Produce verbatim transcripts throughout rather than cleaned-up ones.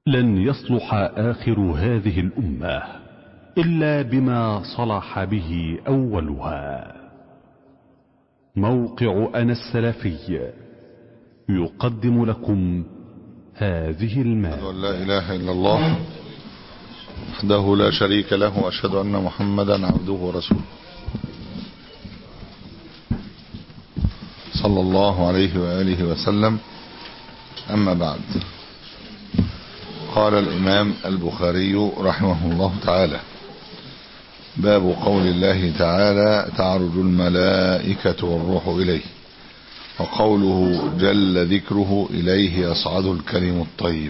لن يصلح آخر هذه الأمة إلا بما صلح به أولها. موقع أنا السلفي يقدم لكم هذه المادة. لا إله إلا الله وحده لا شريك له، وأشهد أن محمدا عبده ورسوله صلى الله عليه وآله وسلم. أما بعد، قال الإمام البخاري رحمه الله تعالى: باب قول الله تعالى: تعرج الملائكة والروح إليه. وقوله جل ذكره: إليه يصعد الكلم الطيب.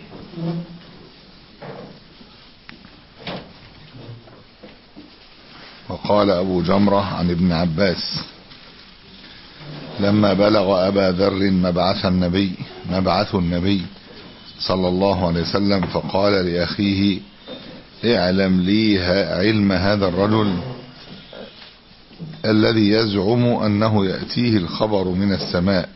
وقال أبو جمرة عن ابن عباس: لما بلغ أبا ذر مبعث النبي مبعث النبي صلى الله عليه وسلم فقال لأخيه: اعلم لي علم هذا الرجل الذي يزعم أنه يأتيه الخبر من السماء.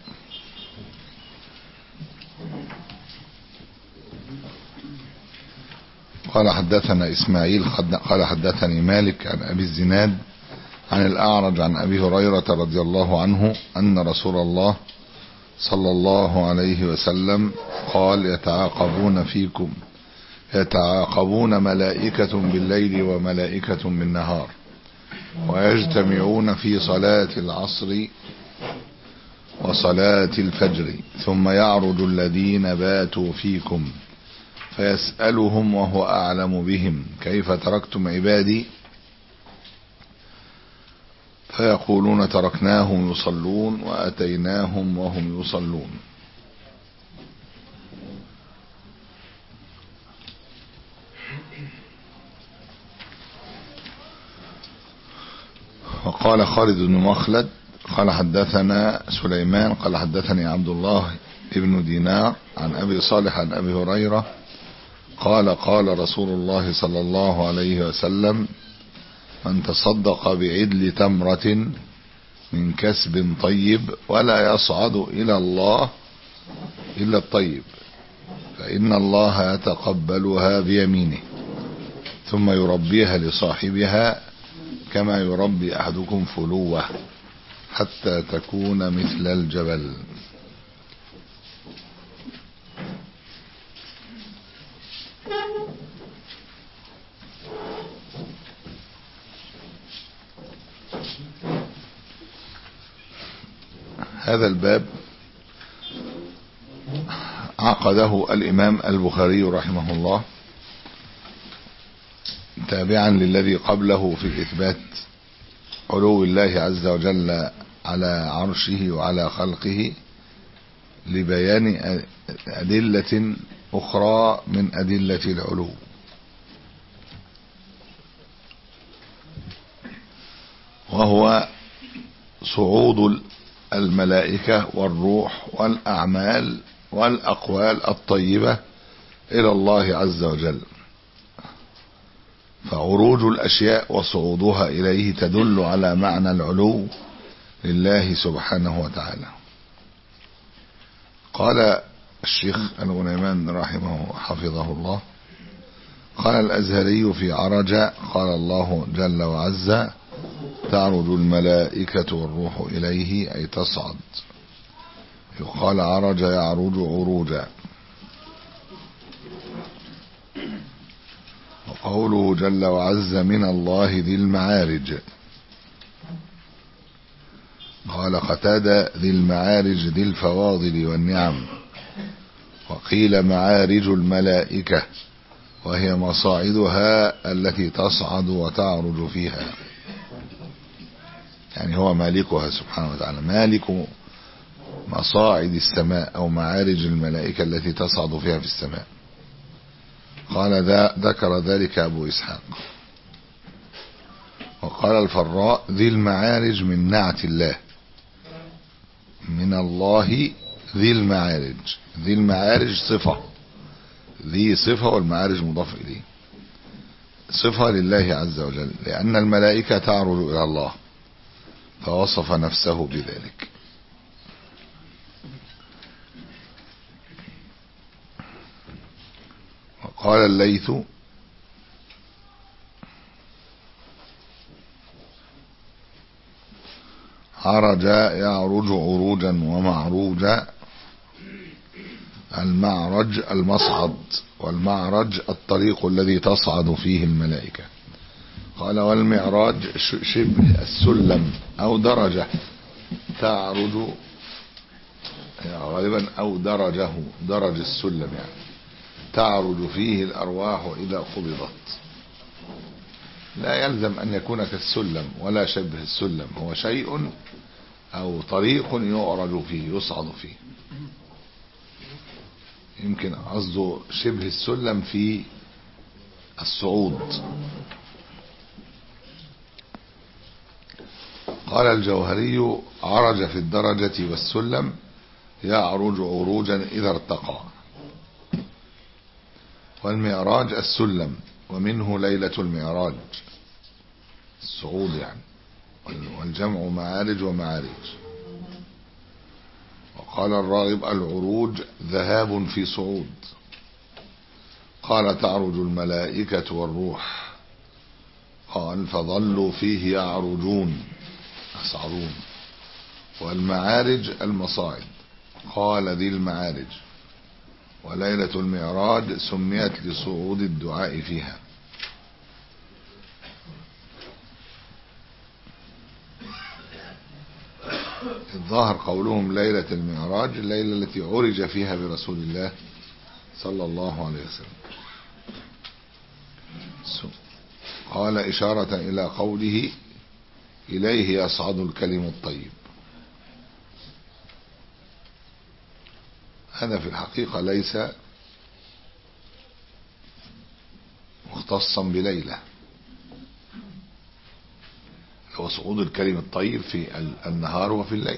قال حدثنا إسماعيل قال حدثني مالك عن أبي الزناد عن الأعرج عن أبي هريرة رضي الله عنه أن رسول الله صلى الله عليه وسلم قال: يتعاقبون فيكم يتعاقبون ملائكة بالليل وملائكة بالنهار، ويجتمعون في صلاة العصر وصلاة الفجر، ثم يعرج الذين باتوا فيكم فيسألهم وهو أعلم بهم: كيف تركتم عبادي؟ فيقولون: تركناهم يصلون وأتيناهم وهم يصلون. وقال خالد بن مخلد قال حدثنا سليمان قال حدثني عبد الله ابن دينار عن أبي صالح عن أبي هريرة قال: قال رسول الله صلى الله عليه وسلم: من تصدق بعدل تمرة من كسب طيب ولا يصعد إلى الله إلا الطيب، فإن الله يتقبلها بيمينه ثم يربيها لصاحبها كما يربي أحدكم فلوه حتى تكون مثل الجبل. هذا الباب عقده الإمام البخاري رحمه الله تابعا للذي قبله في إثبات علو الله عز وجل على عرشه وعلى خلقه، لبيان أدلة أخرى من أدلة العلو. وهو صعود الملائكة والروح والأعمال والأقوال الطيبة إلى الله عز وجل. فعروج الأشياء وصعودها إليه تدل على معنى العلو لله سبحانه وتعالى. قال الشيخ الغنيمان رحمه حفظه الله: قال الأزهري في عرج: قال الله جل وعز: تعرج الملائكة والروح إليه، أي تصعد. يقال عرج يعرج عروجا. وقوله جل وعز: من الله ذي المعارج. قال قتادة: ذي المعارج ذي الفواضل والنعم. وقيل معارج الملائكة، وهي مصاعدها التي تصعد وتعرج فيها، يعني هو مالكها سبحانه وتعالى، مالك مصاعد السماء أو معارج الملائكة التي تصعد فيها في السماء. قال ذا ذكر ذلك أبو إسحاق. وقال الفراء: ذي المعارج من نعت الله، من الله ذي المعارج. ذي المعارج صفة، ذي صفة والمعارج مضاف إليه، صفة لله عز وجل، لأن الملائكة تعرج إلى الله فوصف نفسه بذلك. قال الليث عرج يعرج عروجا ومعروجا. المعرج المصعد، والمعرج الطريق الذي تصعد فيه الملائكة. قال والمعراج شبه السلم أو درجة تعرج غالبا أو درجه درج السلم يعني تعرج فيه الأرواح إذا قبضت. لا يلزم أن يكون كالسلم ولا شبه السلم، هو شيء أو طريق يعرج فيه يصعد فيه. يمكن قصده شبه السلم في الصعود. قال الجوهري عرج في الدرجة والسلم يعرج عروجا إذا ارتقى. والمعراج السلم، ومنه ليلة المعراج الصعود يعني، والجمع معارج ومعارج. وقال الراغب العروج ذهاب في صعود. قال تعرج الملائكة والروح. قال فظلوا فيه يعرجون يصعدون. والمعارج المصاعد. قال ذي المعارج. وليلة المعراج سميت لصعود الدعاء فيها. الظاهر قولهم ليلة المعراج الليلة التي عرج فيها برسول الله صلى الله عليه وسلم. قال إشارة إلى قوله إليه يصعد الكلم الطيب. هذا في الحقيقة ليس مختصا بليلة، هو صعود الكلم الطيب في النهار وفي الليل.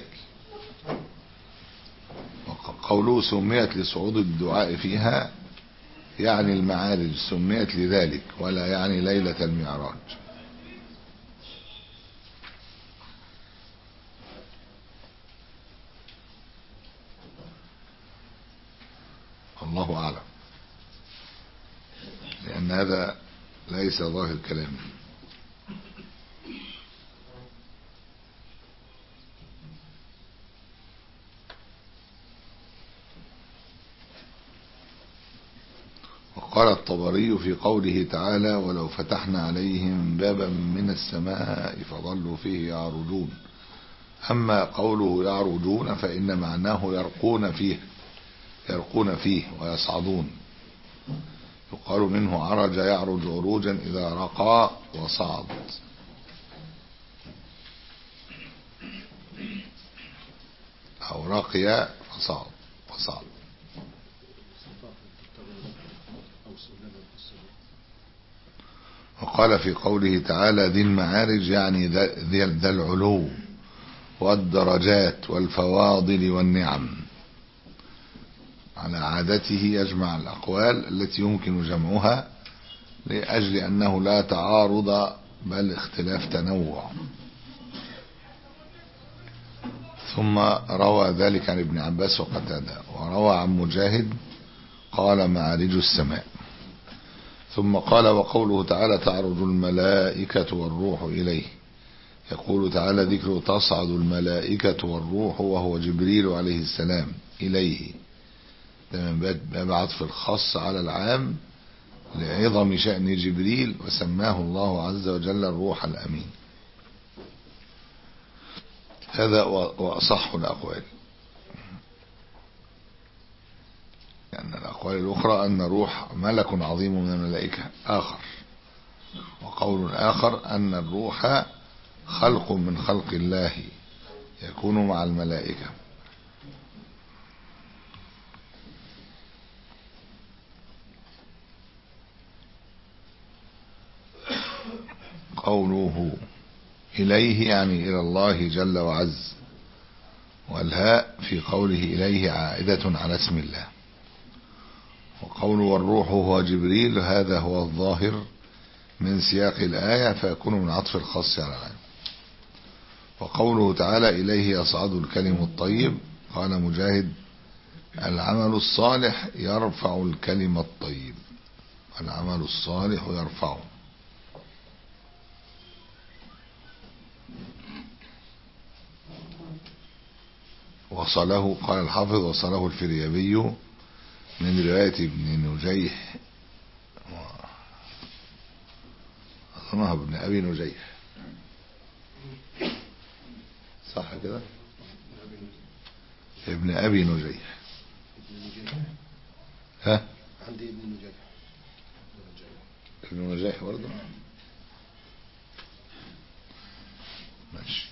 قوله سميت لصعود الدعاء فيها يعني المعارج سميت لذلك، ولا يعني ليلة المعراج. الله أعلم، لأن هذا ليس ظاهر كلامه. وقال الطبري في قوله تعالى ولو فتحنا عليهم بابا من السماء فظلوا فيه يعرجون. أما قوله يعرجون فإن معناه يرقون فيه يرقون فيه ويصعدون. يقال منه عرج يعرج عروجا إذا رقى وصعد. أو رقي فصعد وصعد. وقال في قوله تعالى ذي المعارج يعني ذا العلو والدرجات والفواضل والنعم. على عادته يجمع الأقوال التي يمكن جمعها لأجل أنه لا تعارض بل اختلاف تنوع. ثم روى ذلك عن ابن عباس وقتادة، وروى عن مجاهد قال معارج السماء. ثم قال وقوله تعالى تعرج الملائكة والروح إليه. يقول تعالى ذكر تصعد الملائكة والروح وهو جبريل عليه السلام إليه. ده من باب عطف الخاص على العام لعظم شأن جبريل، وسماه الله عز وجل الروح الأمين. هذا وأصح الأقوال، لأن يعني الأقوال الأخرى أن الروح ملك عظيم من الملائكة آخر، وقول آخر أن الروح خلق من خلق الله يكون مع الملائكة. قوله إليه يعني إلى الله جل وعز، والهاء في قوله إليه عائدة على اسم الله. وقوله والروح هو جبريل هذا هو الظاهر من سياق الآية، فيكون من عطف الخاص على العام. وقوله تعالى إليه يصعد الكلم الطيب، قال مجاهد العمل الصالح يرفع الكلم الطيب. والعمل الصالح يرفعه. وصله قال الحافظ وصله الفريابي من رواية ابن نجيح أظنها ابن أبي نجيح صح كده ابن أبي نجيح ها عندي ابن نجيح ابن نجيح برضه ماشي.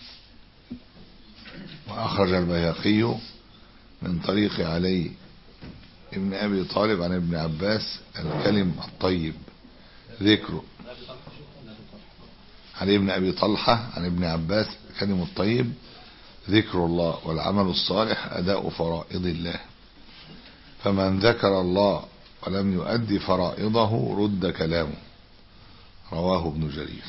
وأخرج البيهقي من طريق علي ابن أبي طالب عن ابن عباس الكلم الطيب ذكره. علي ابن أبي طلحة عن ابن عباس الكلم الطيب ذكر الله والعمل الصالح أداء فرائض الله، فمن ذكر الله ولم يؤدي فرائضه رد كلامه. رواه ابن جرير.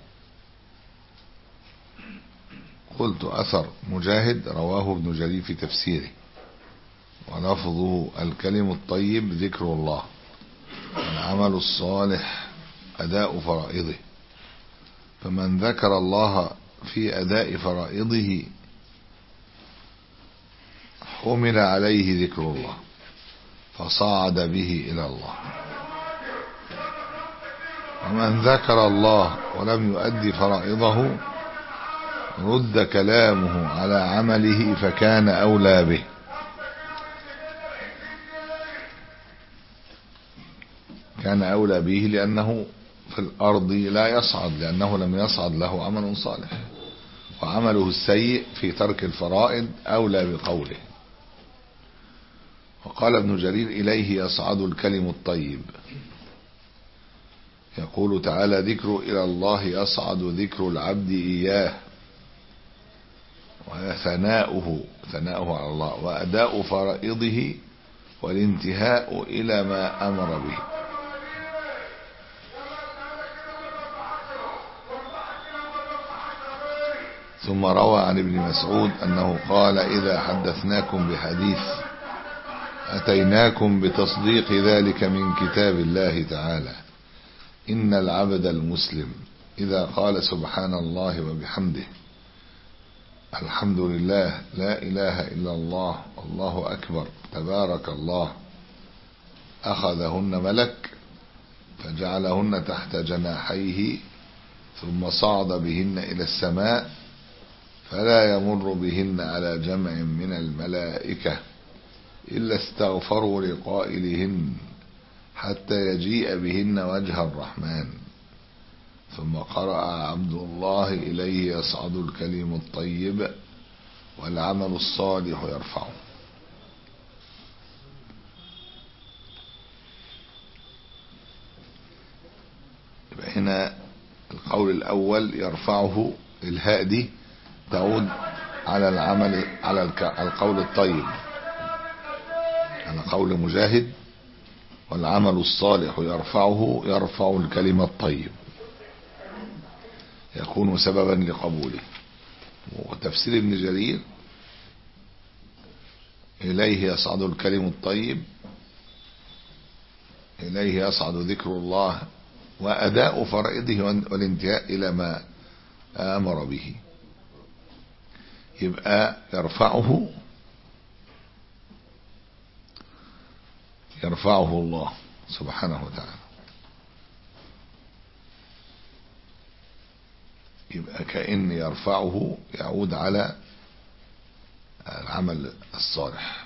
قلت أثر مجاهد رواه ابن جرير في تفسيره ولفظه الكلم الطيب ذكر الله والعمل الصالح أداء فرائضه، فمن ذكر الله في أداء فرائضه حمل عليه ذكر الله فصعد به إلى الله، ومن ذكر الله ولم يؤدي فرائضه رد كلامه على عمله فكان أولى به. كان أولى به لأنه في الأرض لا يصعد، لأنه لم يصعد له عمل صالح، وعمله السيء في ترك الفرائض أولى بقوله. وقال ابن جرير إليه يصعد الكلم الطيب. يقول تعالى ذكر إلى الله يصعد ذكر العبد إياه، وثناؤه ثناؤه على الله وأداء فرائضه والانتهاء إلى ما أمر به. ثم روى عن ابن مسعود أنه قال إذا حدثناكم بحديث أتيناكم بتصديق ذلك من كتاب الله تعالى. إن العبد المسلم إذا قال سبحان الله وبحمده الحمد لله لا إله إلا الله الله أكبر تبارك الله أخذهن ملك فجعلهن تحت جناحيه ثم صعد بهن إلى السماء فلا يمر بهن على جمع من الملائكة إلا استغفروا لقائلهن حتى يجيء بهن وجه الرحمن. ثم قرأ عبد الله إليه يصعد الكلم الطيب والعمل الصالح يرفعه. يبقى هنا القول الأول يرفعه، الهاء دي تعود على العمل على القول الطيب، على قول مجاهد والعمل الصالح يرفعه، يرفع الكلمة الطيب يكون سببا لقبوله. وتفسير ابن جرير إليه يصعد الكلم الطيب، إليه يصعد ذكر الله وأداء فرائضه والانتهاء إلى ما أمر به. يبقى يرفعه يرفعه الله سبحانه وتعالى. يبقى كأن يرفعه يعود على العمل الصالح.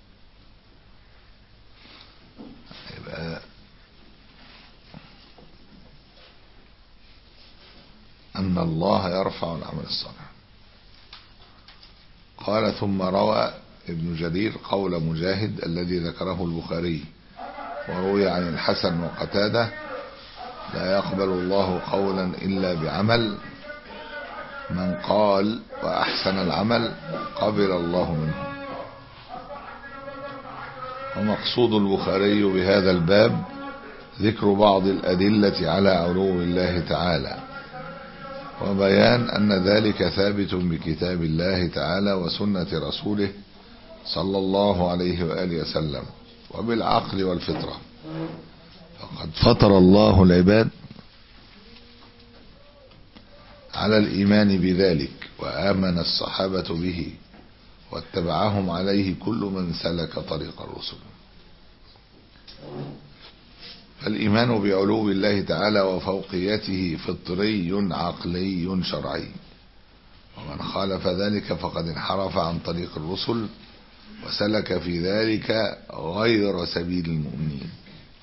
يبقى أن الله يرفع العمل الصالح. قال ثم روى ابن جرير قول مجاهد الذي ذكره البخاري وروي عن الحسن وقتادة لا يقبل الله قولا إلا بعمل، من قال وأحسن العمل قبل الله منه. ومقصود البخاري بهذا الباب ذكر بعض الأدلة على علو الله تعالى وبيان أن ذلك ثابت بكتاب الله تعالى وسنة رسوله صلى الله عليه وآله وسلم وبالعقل والفطرة، فقد فطر الله العباد على الإيمان بذلك، وآمن الصحابة به واتبعهم عليه كل من سلك طريق الرسل. فالإيمان بعلو الله تعالى وفوقيته فطري عقلي شرعي، ومن خالف ذلك فقد انحرف عن طريق الرسل وسلك في ذلك غير سبيل المؤمنين.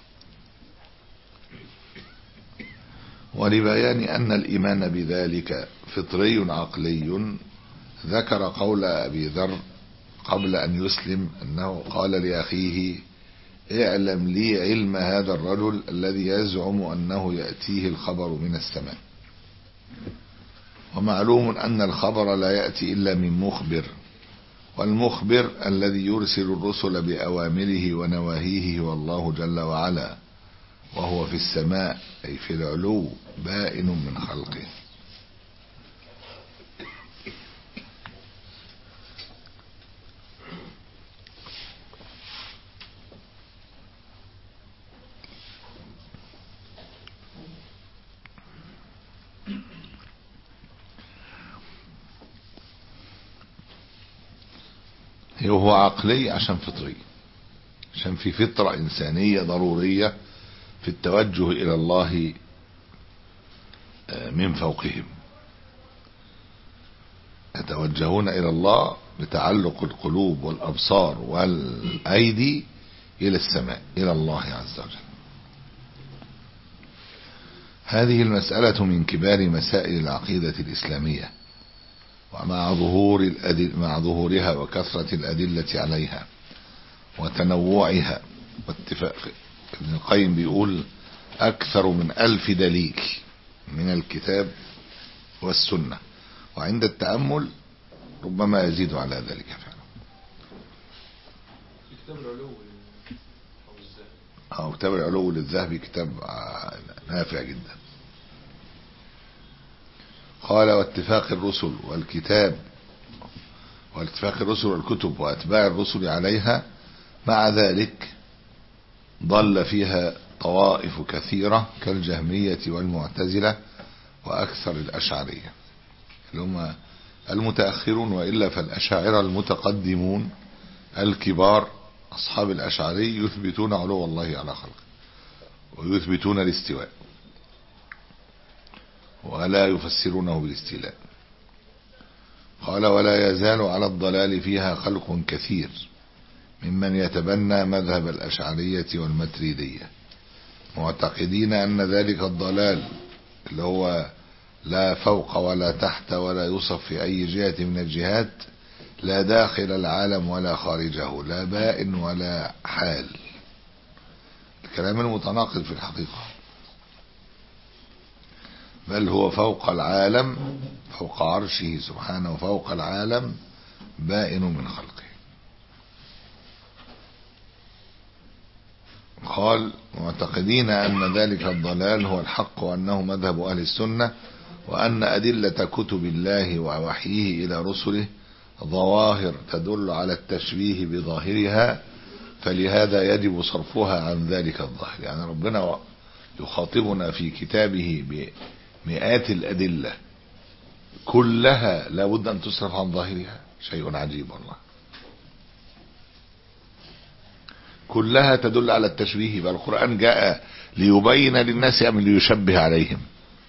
ولبيان أن الإيمان بذلك فطري عقلي ذكر قول أبي ذر قبل أن يسلم أنه قال لأخيه: اعلم لي علم هذا الرجل الذي يزعم أنه يأتيه الخبر من السماء. ومعلوم أن الخبر لا يأتي إلا من مخبر، والمخبر الذي يرسل الرسل بأوامره ونواهيه هو الله جل وعلا، وهو في السماء أي في العلو بائن من خلقه. هو عقلي عشان فطري، عشان في فطرة إنسانية ضرورية في التوجه إلى الله من فوقهم، يتوجهون إلى الله بتعلق القلوب والأبصار والأيدي إلى السماء، إلى الله عز وجل. هذه المسألة من كبار مسائل العقيدة الإسلامية، ومع ظهور الأدل مع ظهورها وكثرة الأدلة عليها وتنوعها واتفاق. ابن القيم بيقول: أكثر من ألف دليل من الكتاب والسنة، وعند التأمل ربما يزيد على ذلك فعلا. كتاب العلو أو كتاب العلو للذهبي كتاب نافع جدا. قال: واتفاق الرسل والكتاب واتفاق الرسل والكتب وأتباع الرسل عليها، مع ذلك ضل فيها طوائف كثيرة كالجهمية والمعتزلة وأكثر الأشعرية اللي هم المتأخرون، وإلا فالأشاعرة المتقدمون الكبار أصحاب الأشعري يثبتون علو الله على خلقه ويثبتون الاستواء ولا يفسرونه بالاستيلاء. قال: ولا يزال على الضلال فيها خلق كثير ممن يتبنى مذهب الأشعرية والمتريدية، معتقدين أن ذلك الضلال اللي هو لا فوق ولا تحت ولا يوصف في أي جهة من الجهات، لا داخل العالم ولا خارجه، لا بائن ولا حال، الكلام المتناقض في الحقيقة، بل هو فوق العالم، فوق عرشه سبحانه، وفوق العالم بائن من خلقه. قال: معتقدين أن ذلك الضلال هو الحق، وأنه مذهب أهل السنة، وأن أدلة كتب الله ووحيه إلى رسله ظواهر تدل على التشبيه بظاهرها، فلهذا يجب صرفها عن ذلك الظاهر. يعني ربنا يخاطبنا في كتابه بمئات الأدلة كلها لا بد أن تصرف عن ظاهرها، شيء عجيب والله، كلها تدل على التشبيه. بل القرآن جاء ليبين للناس أم ليشبه عليهم؟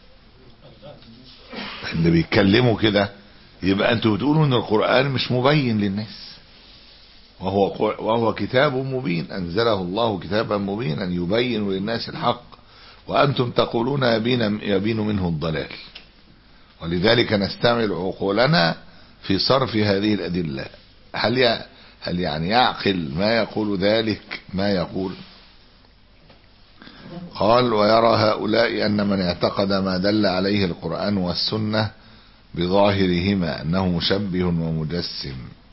اللي بيتكلموا كده يبقى أنتوا بتقولوا أن القرآن مش مبين للناس، وهو وهو كتاب مبين أنزله الله كتابا مبينا يبين للناس الحق، وأنتم تقولون يبين, يبين منه الضلال. ولذلك نستعمل عقولنا في صرف هذه الأدلة. هل هل يعني يعقل ما يقول ذلك ما يقول؟ قال: ويرى هؤلاء أن من اعتقد ما دل عليه القرآن والسنة بظاهرهما أنه مشبه ومجسم،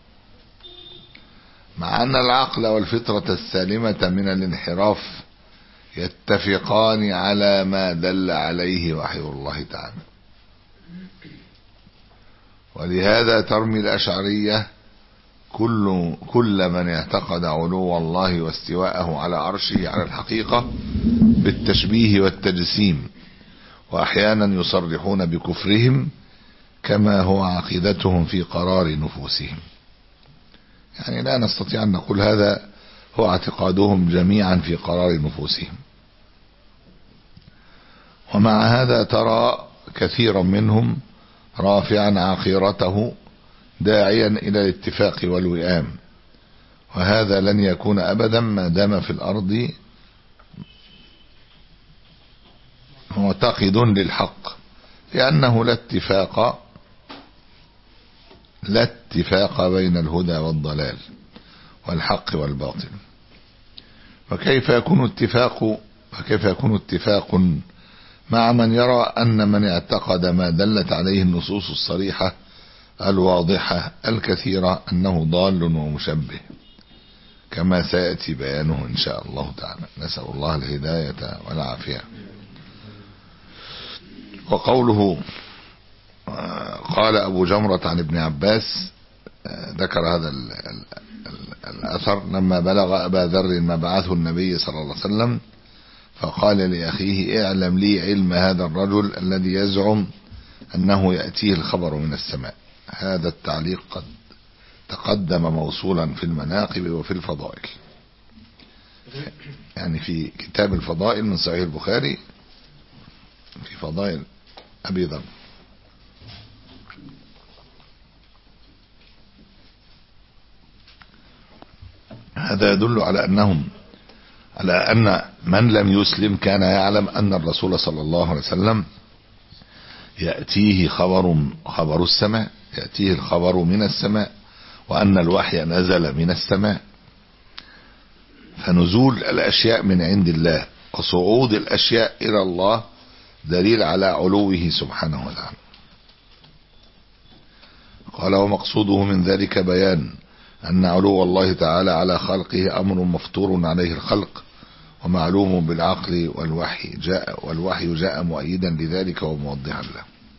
مع أن العقل والفطرة السالمة من الانحراف يتفقان على ما دل عليه وحي الله تعالى. ولهذا ترمي الأشعرية كل, كل من اعتقد علو الله واستواءه على عرشه على الحقيقة بالتشبيه والتجسيم، وأحيانا يصرحون بكفرهم كما هو عقيدتهم في قرار نفوسهم. يعني لا نستطيع أن نقول هذا هو اعتقادهم جميعا في قرار نفوسهم. ومع هذا ترى كثيرا منهم رافعا عقيرته داعيا إلى الاتفاق والوئام، وهذا لن يكون أبدا ما دام في الأرض معتقد للحق، لأنه لا اتفاق لا اتفاق بين الهدى والضلال والحق والباطل. وكيف يكون اتفاق وكيف يكون اتفاق مع من يرى أن من اعتقد ما دلت عليه النصوص الصريحة الواضحة الكثيرة أنه ضال ومشبه، كما سيأتي بيانه إن شاء الله تعالى. نسأل الله الهداية والعافية. وقوله قال أبو جمرة عن ابن عباس، ذكر هذا ال ال ال الأثر لما بلغ أبا ذر مبعث النبي صلى الله عليه وسلم، فقال لأخيه اعلم لي علم هذا الرجل الذي يزعم أنه يأتيه الخبر من السماء. هذا التعليق قد تقدم موصولا في المناقب وفي الفضائل، يعني في كتاب الفضائل من صحيح البخاري في فضائل أبي ذر. هذا يدل على أنهم على أن من لم يسلم كان يعلم أن الرسول صلى الله عليه وسلم يأتيه خبر خبر السماء، يأتيه الخبر من السماء، وأن الوحي نزل من السماء. فنزول الأشياء من عند الله وصعود الأشياء إلى الله دليل على علوه سبحانه وتعالى. قال ومقصوده من ذلك بيان أن علو الله تعالى على خلقه أمر مفطور عليه الخلق ومعلوم بالعقل، والوحي جاء والوحي جاء مؤيدا لذلك وموضحا له.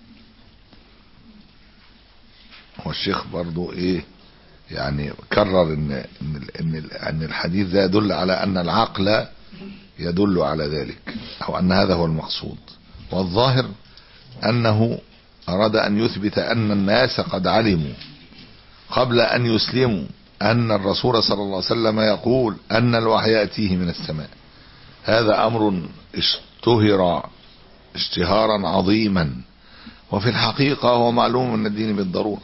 والشيخ برضو ايه يعني كرر ان ان ان الحديث ده يدل على ان العقل يدل على ذلك، او ان هذا هو المقصود. والظاهر انه اراد ان يثبت ان الناس قد علموا قبل ان يسلموا ان الرسول صلى الله عليه وسلم يقول ان الوحي يأتيه من السماء. هذا امر اشتهر اشتهارا عظيما، وفي الحقيقة هو معلوم من الدين بالضرورة،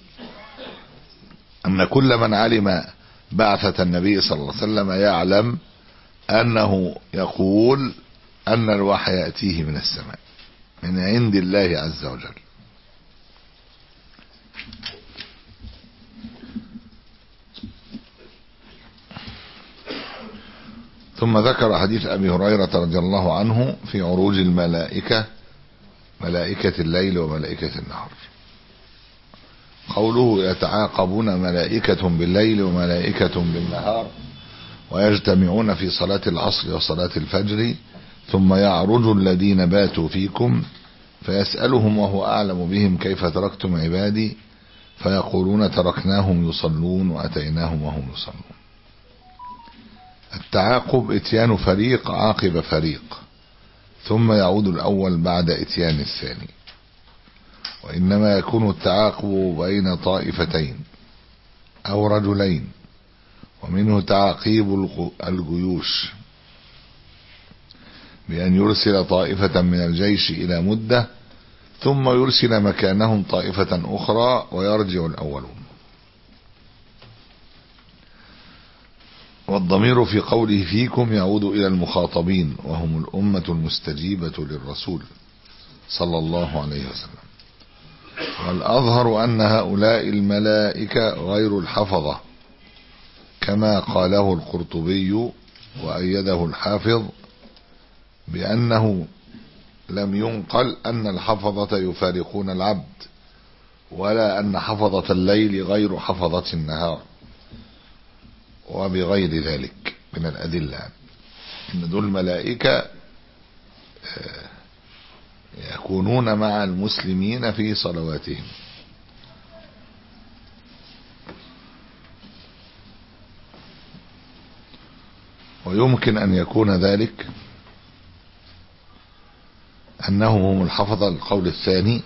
أن كل من علم بعثة النبي صلى الله عليه وسلم يعلم أنه يقول أن الوحي يأتيه من السماء من عند الله عز وجل. ثم ذكر حديث أبي هريرة رضي الله عنه في عروج الملائكة، ملائكة الليل وملائكة النهار. قوله يتعاقبون ملائكة بالليل وملائكة بالنهار ويجتمعون في صلاة العصر وصلاة الفجر، ثم يعرج الذين باتوا فيكم فيسألهم وهو أعلم بهم كيف تركتم عبادي، فيقولون تركناهم يصلون وأتيناهم وهم يصلون. التعاقب اتيان فريق عاقب فريق، ثم يعود الأول بعد اتيان الثاني. وإنما يكون التعاقب بين طائفتين أو رجلين، ومنه تعاقيب الجيوش بأن يرسل طائفة من الجيش إلى مدة ثم يرسل مكانهم طائفة أخرى ويرجع الأولون. والضمير في قوله فيكم يعود إلى المخاطبين وهم الأمة المستجيبة للرسول صلى الله عليه وسلم. والأظهر أن هؤلاء الملائكة غير الحفظة، كما قاله القرطبي وأيده الحافظ بأنه لم ينقل أن الحفظة يفارقون العبد، ولا أن حفظة الليل غير حفظة النهار، وبغير ذلك من الأدلة إن دول ملائكة يكونون مع المسلمين في صلواتهم. ويمكن أن يكون ذلك أنهم هم الحفظة، القول الثاني،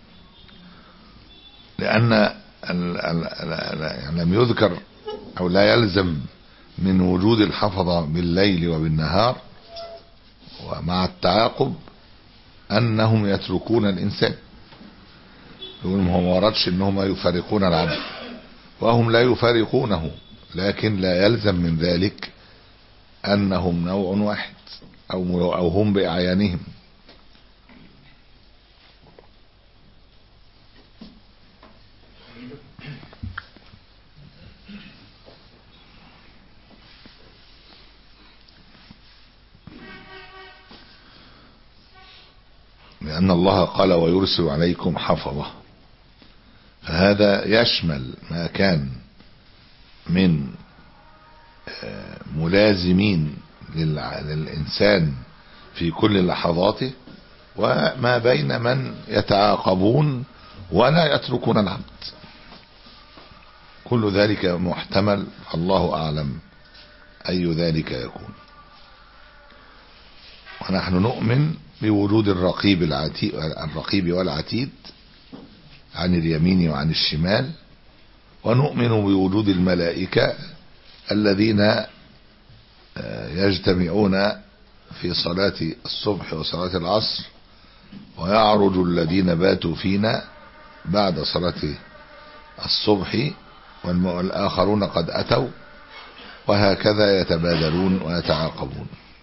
لأن ال ال ال لم يذكر أو لا يلزم من وجود الحفظة بالليل وبالنهار ومع التعاقب أنهم يتركون الإنسان. يقول ما وردش أنهم يفارقون العبد، وهم لا يفارقونه، لكن لا يلزم من ذلك أنهم نوع واحد أو أو هم بأعيانهم. لأن الله قال ويرسل عليكم حفظة، فهذا يشمل ما كان من ملازمين للإنسان في كل لحظاته، وما بين من يتعاقبون ولا يتركون العبد. كل ذلك محتمل، الله أعلم أي ذلك يكون. ونحن نؤمن بوجود الرقيب العتيد الرقيب والعتيد عن اليمين وعن الشمال، ونؤمن بوجود الملائكة الذين يجتمعون في صلاة الصبح وصلاة العصر، ويعرج الذين باتوا فينا بعد صلاة الصبح والآخرون قد أتوا، وهكذا يتبادلون ويتعاقبون.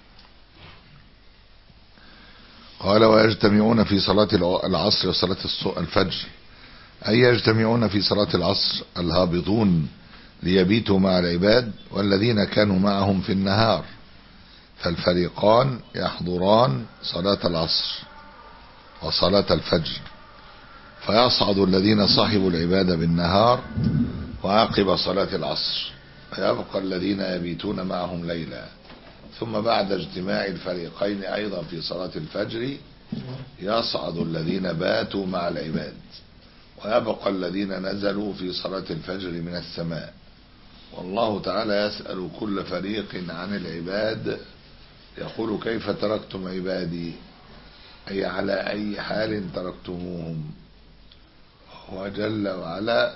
قال ويجتمعون في صلاة العصر وصلاة الفجر، أي يجتمعون في صلاة العصر الهابطون ليبيتوا مع العباد والذين كانوا معهم في النهار، فالفريقان يحضران صلاة العصر وصلاة الفجر، فيصعد الذين صاحبوا العبادة بالنهار وعقب صلاة العصر، ويبقى الذين يبيتون معهم ليلا. ثم بعد اجتماع الفريقين أيضا في صلاة الفجر يصعد الذين باتوا مع العباد، ويبقى الذين نزلوا في صلاة الفجر من السماء، والله تعالى يسأل كل فريق عن العباد يقول كيف تركتم عبادي، أي على أي حال تركتموهم. هو جل وعلا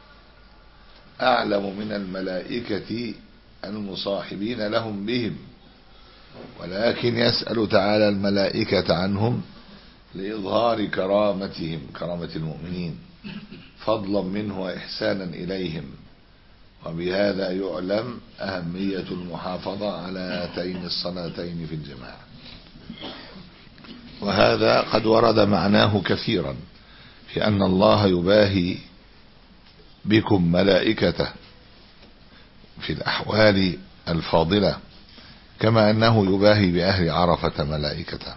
أعلم من الملائكة المصاحبين لهم بهم، ولكن يسأل تعالى الملائكة عنهم لإظهار كرامتهم، كرامة المؤمنين، فضلا منه وإحسانا إليهم. وبهذا يعلم أهمية المحافظة على هاتين الصلاتين في الجماعة. وهذا قد ورد معناه كثيرا في أن الله يباهي بكم ملائكته في الأحوال الفاضلة، كما أنه يباهي بأهل عرفة ملائكته،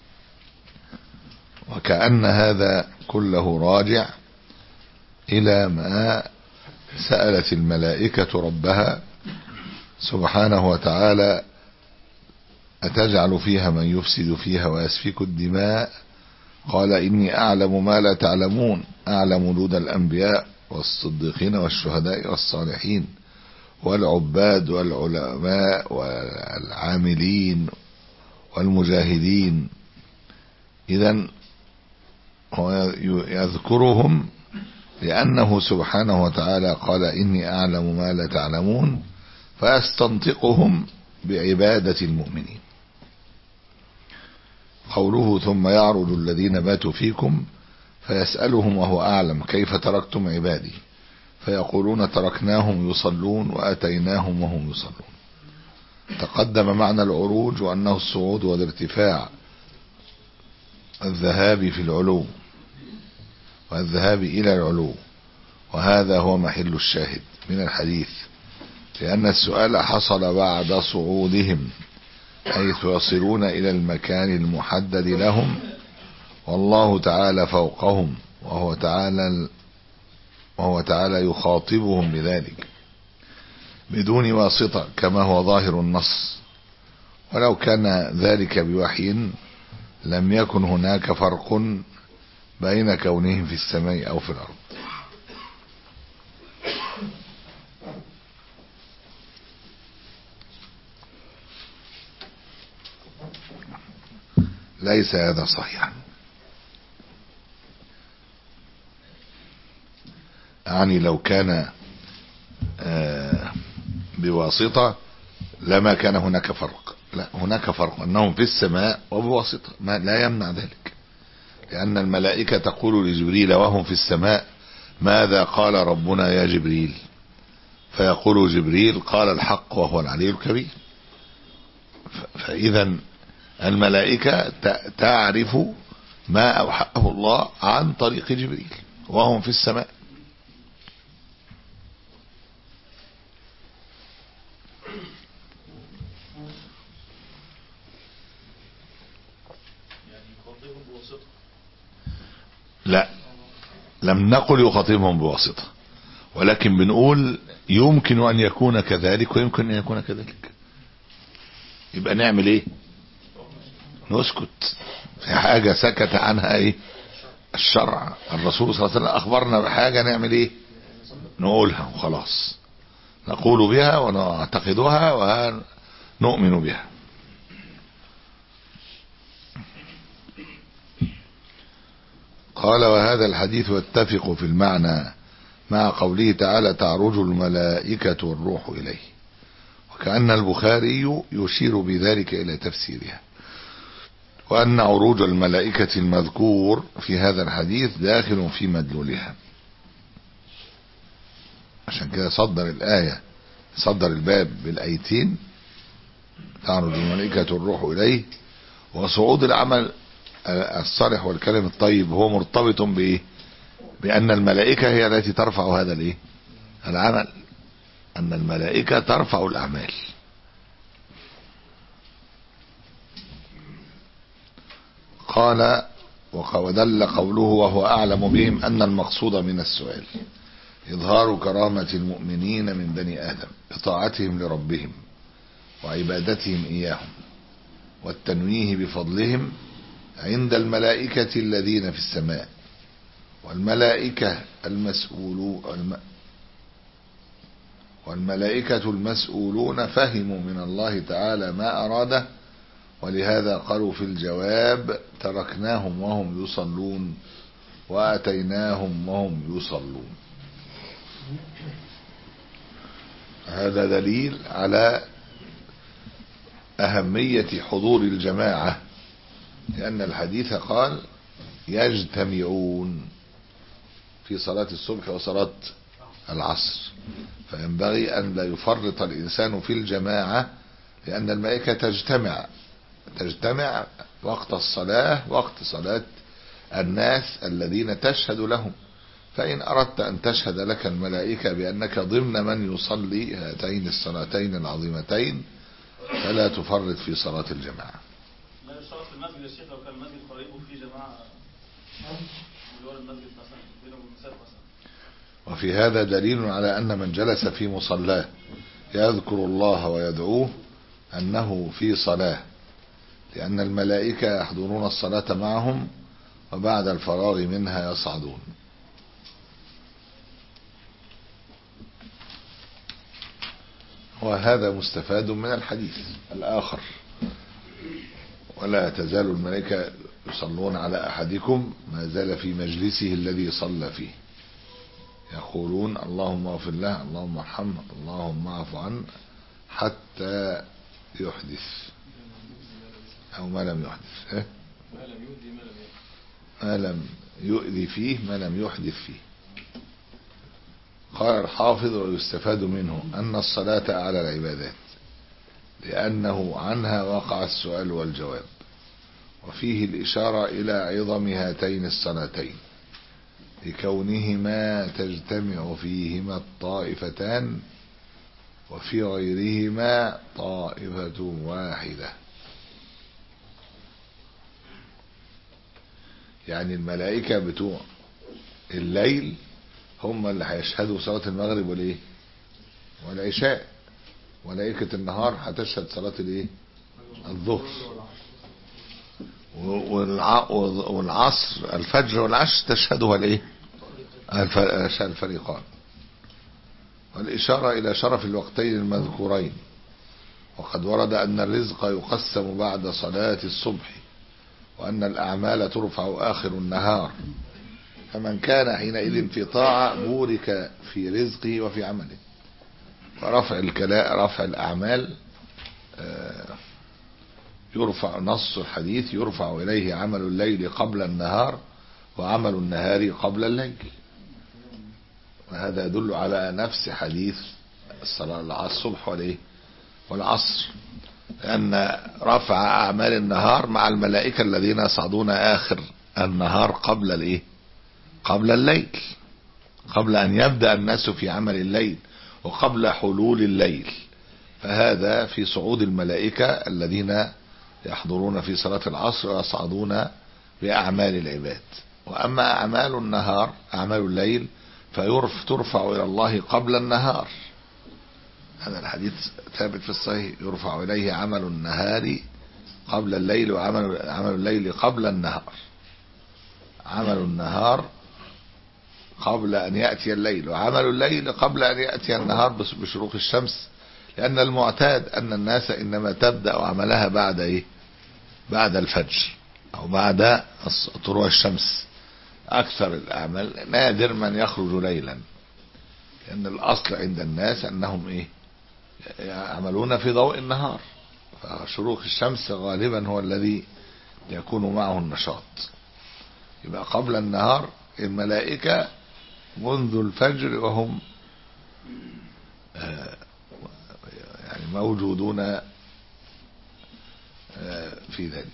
وكأن هذا كله راجع إلى ما سألت الملائكة ربها سبحانه وتعالى أتجعل فيها من يفسد فيها ويسفك الدماء، قال إني أعلم ما لا تعلمون، أعلم وجود الأنبياء والصديقين والشهداء والصالحين والعباد والعلماء والعاملين والمجاهدين. إذن هو يذكرهم لأنه سبحانه وتعالى قال إني أعلم ما لا تعلمون، فيستنطقهم بعبادة المؤمنين. قوله ثم يعرج الذين باتوا فيكم فيسألهم وهو أعلم كيف تركتم عبادي، فيقولون تركناهم يصلون وأتيناهم وهم يصلون. تقدم معنى العروج وأنه الصعود والارتفاع، الذهاب في العلو والذهاب إلى العلو، وهذا هو محل الشاهد من الحديث، لأن السؤال حصل بعد صعودهم حيث يصلون إلى المكان المحدد لهم، والله تعالى فوقهم، وهو تعالى وهو تعالى يخاطبهم بذلك بدون واسطة كما هو ظاهر النص. ولو كان ذلك بوحي لم يكن هناك فرق بين كونهم في السماء أو في الأرض. ليس هذا صحيحا. يعني لو كان بواسطة لما كان هناك فرق. لا، هناك فرق أنهم في السماء وبواسطة، ما لا يمنع ذلك، لأن الملائكة تقول لجبريل وهم في السماء: ماذا قال ربنا يا جبريل؟ فيقول جبريل: قال الحق وهو العلي الكبير. فإذا الملائكة تعرف ما أوحاه الله عن طريق جبريل وهم في السماء. لا، لم نقل يخاطبهم بواسطة، ولكن بنقول يمكن أن يكون كذلك ويمكن أن يكون كذلك. يبقى نعمل ايه؟ نسكت في حاجة سكت عنها ايه؟ الشرع. الرسول صلى الله عليه وسلم اخبرنا بحاجة، نعمل ايه؟ نقولها وخلاص، نقول بها ونعتقدها ونؤمن بها. قال: وهذا الحديث يتفق في المعنى مع قوله تعالى: تعرج الملائكة والروح إليه، وكأن البخاري يشير بذلك إلى تفسيرها، وأن عروج الملائكة المذكور في هذا الحديث داخل في مدلولها. عشان كده صدر الآية، صدر الباب بالآيتين: تعرج الملائكة والروح إليه، وصعود العمل الصالح والكلم الطيب هو مرتبط بإيه؟ بأن الملائكة هي التي ترفع هذا الإيه؟ العمل، أن الملائكة ترفع الأعمال. قال: ودل قوله وهو أعلم بهم أن المقصود من السؤال إظهار كرامة المؤمنين من بني آدم بطاعتهم لربهم وعبادتهم إياهم، والتنويه بفضلهم عند الملائكة الذين في السماء. والملائكة المسؤولون والملائكة المسؤولون فهموا من الله تعالى ما أراده، ولهذا قالوا في الجواب: تركناهم وهم يصلون وأتيناهم وهم يصلون. هذا دليل على أهمية حضور الجماعة، لأن الحديث قال: يجتمعون في صلاة الصبح وصلاة العصر، فينبغي أن لا يفرط الإنسان في الجماعة، لأن الملائكة تجتمع تجتمع وقت الصلاة، وقت صلاة الناس الذين تشهد لهم. فإن أردت أن تشهد لك الملائكة بأنك ضمن من يصلي هاتين الصلاتين العظيمتين، فلا تفرط في صلاة الجماعة. لا يشترط في المسجد يا شيخ لو كان المسجد قريب وفيه جماعة جوار المسجد مثلا بينهم المسافة مثلا. وفي هذا دليل على أن من جلس في مصلاه يذكر الله ويدعوه أنه في صلاة، لأن الملائكة يحضرون الصلاة معهم وبعد الفراغ منها يصعدون. وهذا مستفاد من الحديث الآخر: ولا تزال الملائكة يصلون على أحدكم ما زال في مجلسه الذي صلى فيه، يقولون: اللهم اغفر له، اللهم ارحمه، اللهم اعف عنه، حتى يحدث أو ما لم يحدث، إيه؟ ما لم يؤذي فيه، ما لم يحدث فيه. قال الحافظ: ويستفاد منه أن الصلاة أعلى العبادات، لأنه عنها وقع السؤال والجواب، وفيه الإشارة إلى عظم هاتين الصلاتين لكونهما تجتمع فيهما الطائفتان، وفي غيرهما طائفة واحدة. يعني الملائكة بتوع الليل هم اللي هيشهدوا صلاة المغرب والايه والعشاء، ملائكة النهار هتشهد صلاة الايه الظهر والعصر، الفجر والعشر تشهدها الايه الفريقان. والإشارة إلى شرف الوقتين المذكورين، وقد ورد أن الرزق يقسم بعد صلاة الصبح وأن الأعمال ترفع آخر النهار، فمن كان حينئذ في طاعة بورك في رزقه وفي عمله. ورفع الكلاء رفع الأعمال يرفع، نص الحديث يرفع إليه عمل الليل قبل النهار وعمل النهار قبل الليل. وهذا يدل على نفس حديث الصلاة الصبح والإيه والعصر، لأن رفع أعمال النهار مع الملائكة الذين يصعدون آخر النهار قبل الإيه قبل الليل، قبل أن يبدأ الناس في عمل الليل وقبل حلول الليل. فهذا في صعود الملائكة الذين يحضرون في صلاة العصر ويصعدون بأعمال العباد. وأما أعمال النهار أعمال الليل فيرف ترفع إلى الله قبل النهار. هذا الحديث ثابت في الصحيح، يرفع إليه عمل النهار قبل الليل وعمل عمل الليل قبل النهار. عمل النهار قبل أن يأتي الليل وعمل الليل قبل أن يأتي النهار بشروق الشمس، لأن المعتاد أن الناس إنما تبدأ عملها بعد إيه بعد الفجر أو بعد طلوع الشمس. أكثر الأعمال نادر من يخرج ليلا، لأن الأصل عند الناس أنهم إيه يعملون في ضوء النهار، فشروق الشمس غالبا هو الذي يكون معه النشاط. يبقى قبل النهار الملائكة منذ الفجر وهم يعني موجودون في ذلك.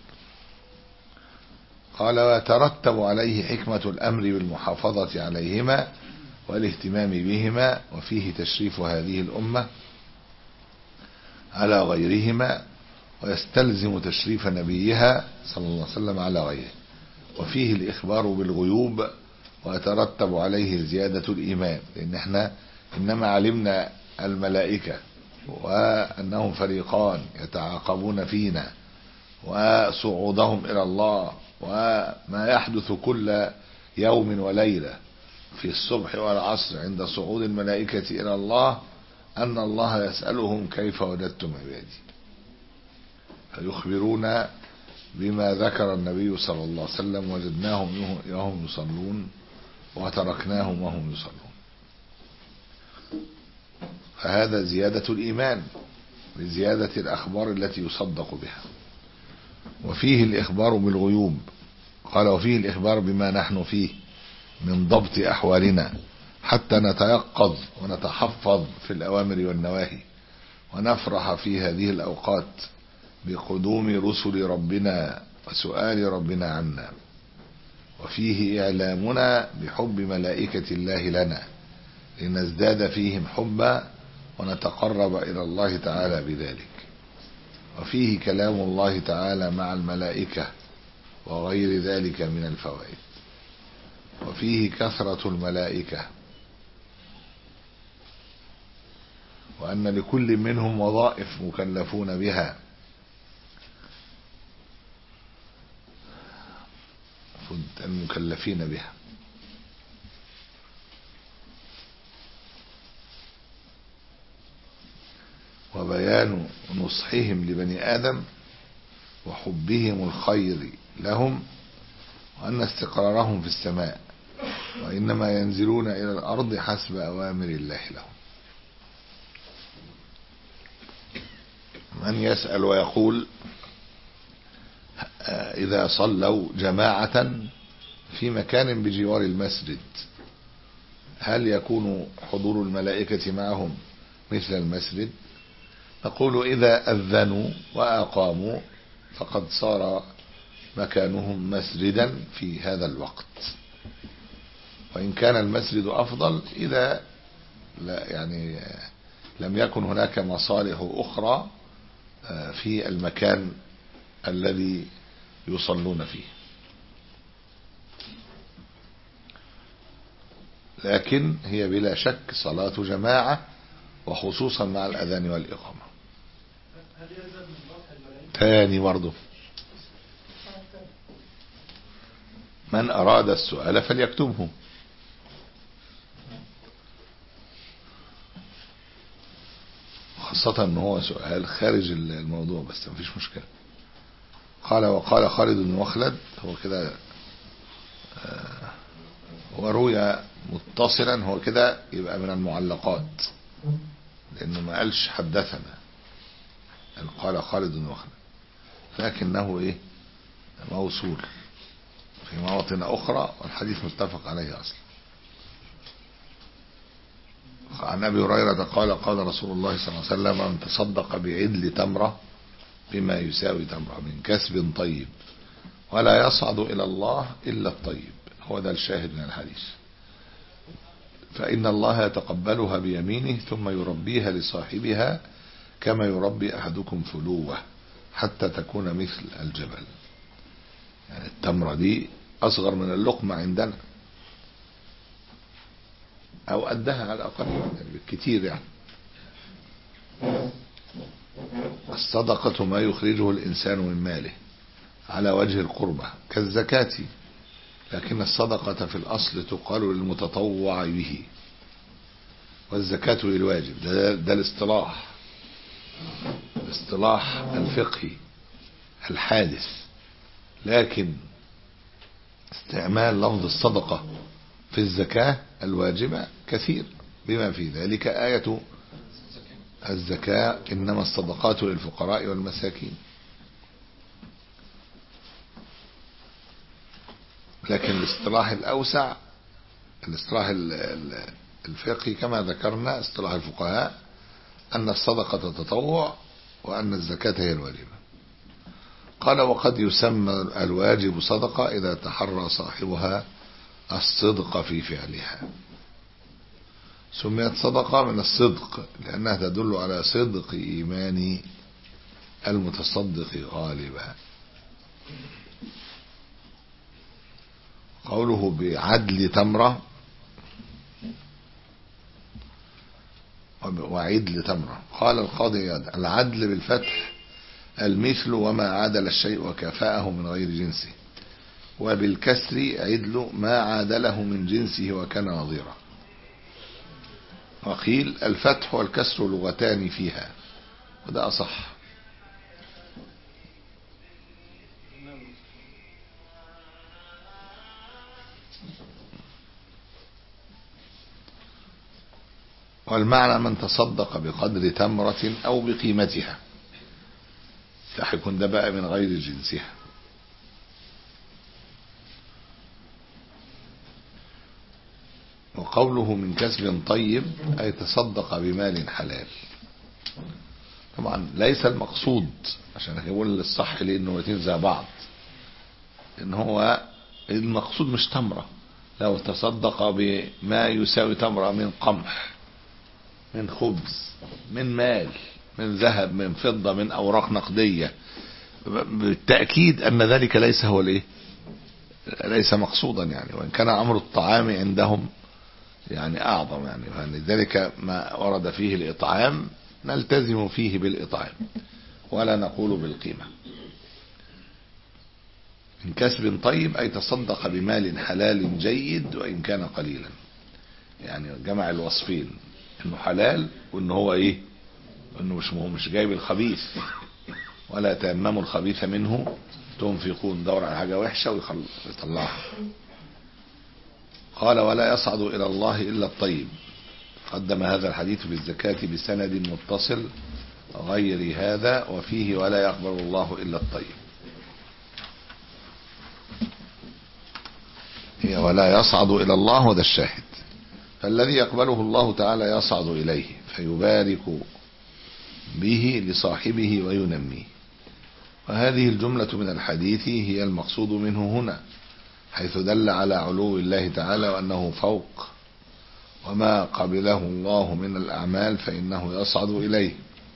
قال ويترتب عليه حكمة الأمر بالمحافظة عليهما والاهتمام بهما، وفيه تشريف هذه الأمة على غيرهما، ويستلزم تشريف نبيها صلى الله عليه وسلم على غيره. وفيه الإخبار بالغيوب ويترتب عليه زيادة الإيمان، لأن احنا إنما علمنا الملائكة وأنهم فريقان يتعاقبون فينا وصعودهم إلى الله وما يحدث كل يوم وليلة في الصبح والعصر عند صعود الملائكة إلى الله، أن الله يسألهم كيف وجدتم عبادي، فيخبرون بما ذكر النبي صلى الله عليه وسلم وجدناهم وهم يصلون وتركناهم وهم يصلون. فهذا زيادة الإيمان بزيادة الأخبار التي يصدق بها. وفيه الإخبار بالغيوب، قال وفيه الإخبار بما نحن فيه من ضبط أحوالنا حتى نتيقظ ونتحفظ في الأوامر والنواهي، ونفرح في هذه الأوقات بقدوم رسل ربنا وسؤال ربنا عنا. وفيه إعلامنا بحب ملائكة الله لنا لنزداد فيهم حبا ونتقرب إلى الله تعالى بذلك. وفيه كلام الله تعالى مع الملائكة وغير ذلك من الفوائد. وفيه كثرة الملائكة، وأن لكل منهم وظائف مكلفون بها، المكلفين بها. وبيان نصحهم لبني آدم وحبهم الخير لهم، وأن استقرارهم في السماء وإنما ينزلون إلى الأرض حسب أوامر الله لهم. من يسأل ويقول إذا صلوا جماعة في مكان بجوار المسجد هل يكون حضور الملائكة معهم مثل المسجد؟ نقول إذا أذنوا وأقاموا فقد صار مكانهم مسجدا في هذا الوقت، وإن كان المسجد أفضل إذا لا يعني لم يكن هناك مصالح أخرى في المكان الذي يصلون فيه. لكن هي بلا شك صلاة جماعة، وخصوصا مع الأذان والإقامة. تاني برضه من أراد السؤال فليكتبه. خاصة أنه هو سؤال خارج الموضوع، بس مفيش مشكلة. قال وقال خالد بن مخلد، هو كده وروي متصلا، هو كده يبقى من المعلقات لأنه ما قالش حدثنا، قال خالد بن مخلد، لكنه إيه موصول في مواطن أخرى والحديث متفق عليه أصلا. عن أبي هريرة قال قال رسول الله صلى الله عليه وسلم: من تصدق بعدل تمرة بما يساوي تمرة من كسب طيب ولا يصعد إلى الله إلا الطيب. هو ده الشاهد من الحديث. فإن الله يتقبلها بيمينه ثم يربيها لصاحبها كما يربي أحدكم فلوه حتى تكون مثل الجبل. يعني التمرة دي أصغر من اللقمة عندنا، أو قدها على الأقل يعني بالكثير. يعني الصدقة ما يخرجه الإنسان من ماله على وجه القربة كالزكاة، لكن الصدقة في الأصل تقال للمتطوع به، والزكاة للواجب. ده, ده الاصطلاح الاصطلاح الفقهي الحادث. لكن استعمال لفظ الصدقة في الزكاة الواجبة كثير، بما في ذلك آية الزكاة: إنما الصدقات للفقراء والمساكين. لكن الاصطلاح الأوسع، الاصطلاح الفقهي كما ذكرنا اصطلاح الفقهاء، أن الصدقة تطوع وأن الزكاة هي الواجبة. قال: وقد يسمى الواجب صدقة إذا تحرى صاحبها الصدق في فعلها. سميت صدقة من الصدق لأنها تدل على صدق إيمان المتصدق غالبا. قوله بعدل تمرة وعدل تمرة، قال القاضي عياض: العدل بالفتح المثل وما عادل الشيء وكفاءه من غير جنسه، وبالكسر عدل ما عادله من جنسه وكان نظيره. وقيل الفتح والكسر لغتان فيها، وده أصح. والمعنى من تصدق بقدر تمرة أو بقيمتها، فحيكون ده بقى من غير جنسها. وقوله من كسب طيب أي تصدق بمال حلال. طبعا ليس المقصود، عشان يقول الصح ليه انه يتنزع بعض، ان هو المقصود مش تمرة. لو تصدق بما يساوي تمرة من قمح، من خبز، من مال، من ذهب، من فضة، من أوراق نقدية، بالتأكيد أن ذلك ليس هو الايه ليس مقصودا. يعني وإن كان أمر الطعام عندهم يعني أعظم، يعني فلذلك ما ورد فيه الإطعام نلتزم فيه بالإطعام ولا نقول بالقيمة. من كسب طيب أي تصدق بمال حلال جيد وإن كان قليلا. يعني جمع الوصفين، إنه حلال وإنه هو إيه إنه مش مش جايب الخبيث، ولا تيمموا الخبيث منه تنفقون، دور على حاجة وحشة ويطلعها. قال: ولا يصعد إلى الله إلا الطيب. قدم هذا الحديث بالزكاة بسند متصل غير هذا، وفيه: ولا يقبل الله إلا الطيب. هي ولا يصعد إلى الله، وده الشاهد. فالذي يقبله الله تعالى يصعد إليه فيبارك به لصاحبه وينميه. وهذه الجملة من الحديث هي المقصود منه هنا، حيث دل على علو الله تعالى وأنه فوق، وما قبله الله من الأعمال فإنه يصعد إليه.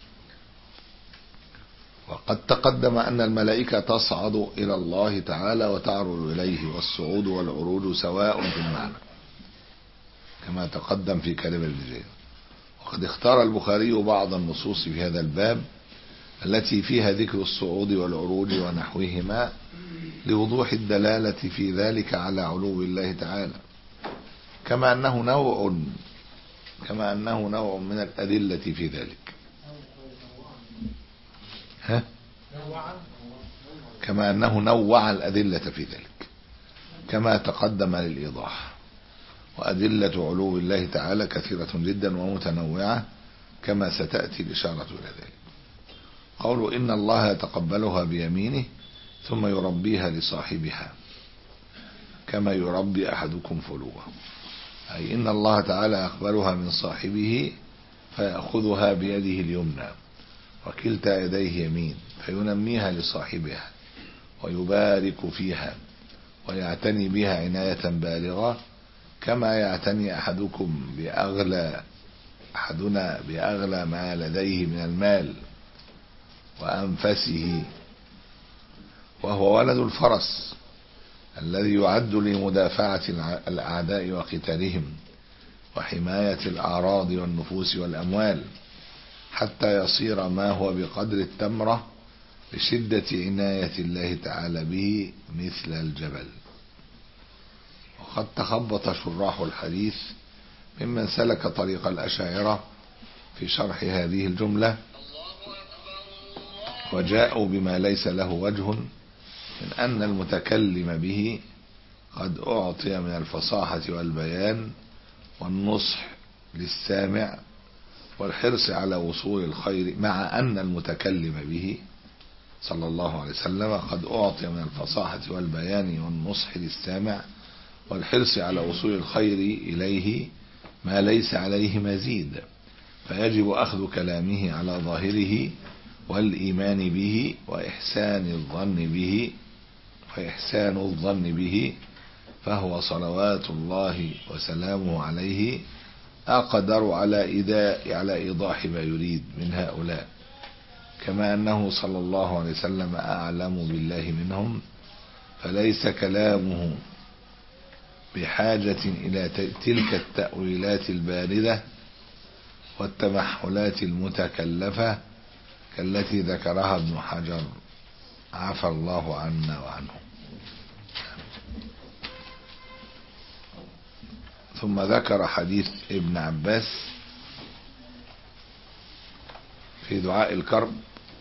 وقد تقدم أن الملائكة تصعد إلى الله تعالى وتعرج إليه، والصعود والعروج سواء في المعنى كما تقدم في كلام ابن جرير. وقد اختار البخاري بعض النصوص في هذا الباب التي فيها ذكر الصعود والعروج ونحوهما لوضوح الدلالة في ذلك على علو الله تعالى، كما أنه نوع كما أنه نوع من الأدلة في ذلك. ها؟ كما أنه نوع الأدلة في ذلك كما تقدم للإيضاح. وأدلة علو الله تعالى كثيرة جدا ومتنوعة كما ستأتي الإشارة إلى ذلك. قوله إن الله يتقبلها بيمينه ثم يربيها لصاحبها كما يربي أحدكم فلوه، أي إن الله تعالى يقبلها من صاحبه فيأخذها بيده اليمنى وكلتا يديه يمين فينميها لصاحبها ويبارك فيها ويعتني بها عناية بالغة كما يعتني أحدكم بأغلى أحدنا بأغلى ما لديه من المال وأنفسه، وهو ولد الفرس الذي يعد لمدافعة الأعداء وقتالهم وحماية الأعراض والنفوس والأموال، حتى يصير ما هو بقدر التمرة لشدة عناية الله تعالى به مثل الجبل. وقد تخبط شراح الحديث ممن سلك طريق الأشاعرة في شرح هذه الجملة وجاءوا بما ليس له وجه من أن المتكلم به قد أعطي من الفصاحة والبيان والنصح للسامع والحرص على وصول الخير، مع أن المتكلم به صلى الله عليه وسلم قد أعطي من الفصاحة والبيان والنصح للسامع والحرص على وصول الخير إليه ما ليس عليه مزيد، فيجب أخذ كلامه على ظاهره والإيمان به وإحسان الظن به وإحسان الظن به، فهو صلوات الله وسلامه عليه أقدر على إيداء على إيضاح ما يريد من هؤلاء، كما أنه صلى الله عليه وسلم أعلم بالله منهم، فليس كلامه بحاجة إلى تلك التأويلات الباردة والتمحلات المتكلفة كالتي ذكرها ابن حجر عفى الله عنا وعنه. ثم ذكر حديث ابن عباس في دعاء الكرب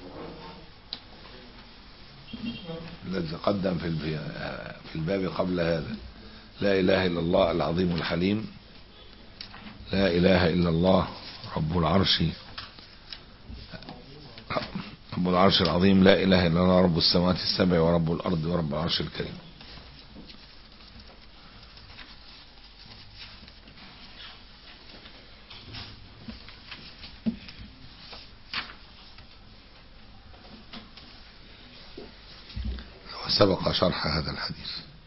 الذي قدم في الباب قبل هذا: لا إله إلا الله العظيم الحليم، لا إله إلا الله رب العرش رب العرش العظيم، لا إله إلا الله رب السماوات السبع ورب الأرض ورب العرش الكريم. وسبق شرح هذا الحديث.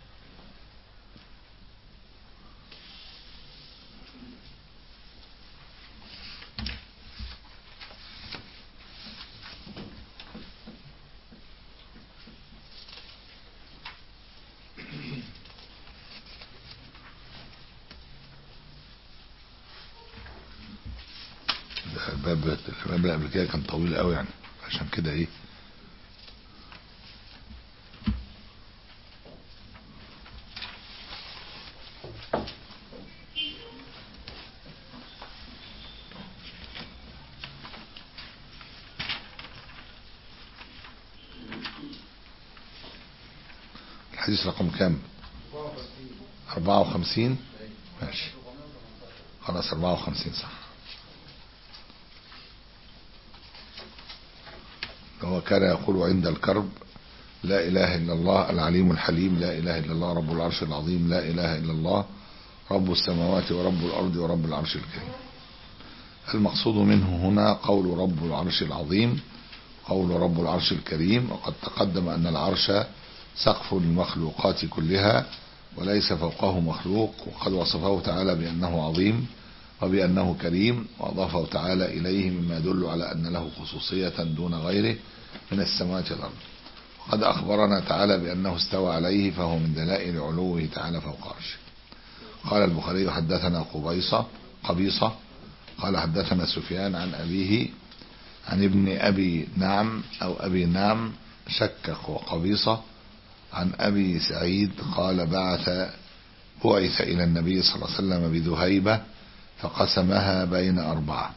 الباب الباب اللي قبل كده كان طويل قوي يعني، عشان كده ايه الحديث رقم كام؟ أربعة وخمسين. ماشي خلاص أربعة وخمسين صح. هو كان يقول عند الكرب: لا إله إلا الله العليم الحليم، لا إله إلا الله رب العرش العظيم، لا إله إلا الله رب السماوات ورب الأرض ورب العرش الكريم. المقصود منه هنا قول رب العرش العظيم، قول رب العرش الكريم. وقد تقدم أن العرش سقف المخلوقات كلها وليس فوقه مخلوق، وقد وصفه تعالى بأنه عظيم وبأنه كريم، وأضافه تعالى إليه مما يدل على أن له خصوصية دون غيره من السماوات والأرض. وقد أخبرنا تعالى بأنه استوى عليه، فهو من دلائل علوه تعالى فوق عرشه. قال البخاري: حدثنا قبيصة قبيصة قال حدثنا سفيان عن أبيه عن ابن أبي نعم أو أبي نعم شكك وقبيصة عن أبي سعيد قال: بعث بعث إلى النبي صلى الله عليه وسلم بذهيبة فقسمها بين أربعة.